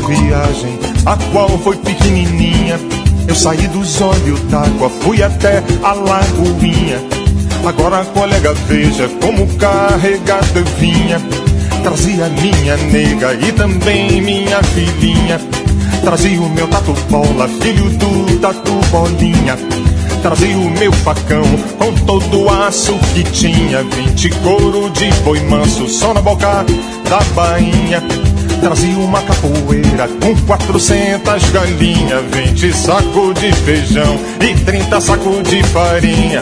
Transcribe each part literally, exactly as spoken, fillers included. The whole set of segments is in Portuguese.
viagem, a qual foi pequenininha. Eu saí dos olhos d'água, fui até a lagoinha. Agora, colega, veja como carregado eu vinha. Trazia minha nega e também minha filhinha. Trazia o meu tatu bola, filho do tatu bolinha. Trazia o meu facão com todo o aço que tinha. Vinte couro de boi manso, só na boca da bainha. Trazia uma capoeira com quatrocentas galinhas. Vinte sacos de feijão e trinta sacos de farinha.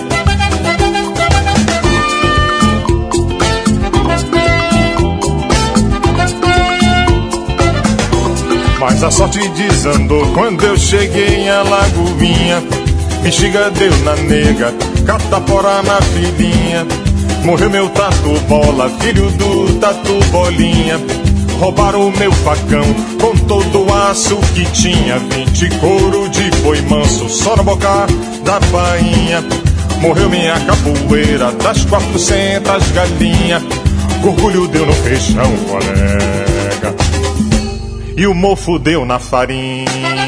Mas a sorte desandou quando eu cheguei em Alagoinha. Bexiga deu na nega, catapora na filhinha. Morreu meu tatu bola, filho do tatu bolinha. Roubaram o meu facão com todo o aço que tinha. Vinte couro de boi manso, só na boca da bainha. Morreu minha capoeira das quatrocentas galinhas. Orgulho deu no feijão, colega, e o mofo deu na farinha.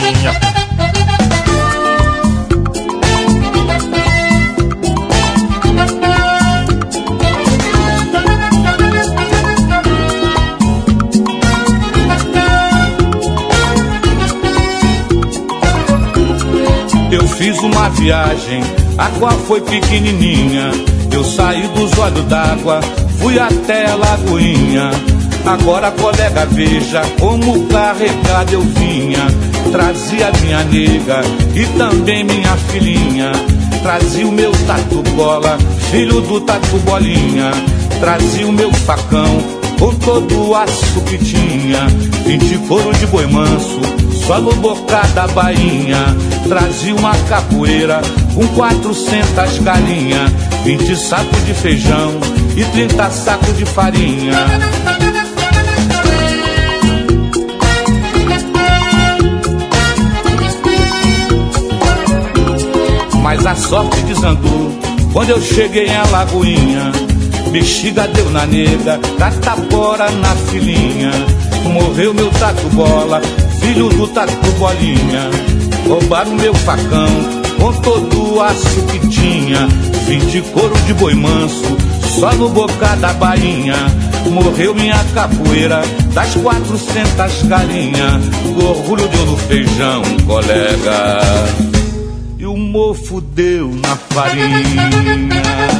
Eu fiz uma viagem, a qual foi pequenininha. Eu saí dos olhos d'água, fui até a lagoinha. Agora, colega, veja como carregado eu vinha. Trazia minha nega e também minha filhinha. Trazia o meu tatu bola, filho do tatu bolinha. Trazia o meu facão com todo o aço que tinha. Vinte couro de boi manso, só no boca da bainha. Trazia uma capoeira com quatrocentas galinhas. Vinte sacos de feijão e trinta sacos de farinha. Mas a sorte desandou quando eu cheguei em Alagoinha. Bexiga deu na nega, catapora na filhinha. Morreu meu tatu bola, filho do tatu bolinha. Roubaram meu facão com todo o aço que tinha. Vinte couro de boi manso, só no boca da bainha. Morreu minha capoeira das quatrocentas galinhas. O orgulho deu no feijão, colega, e o mofo deu na farinha.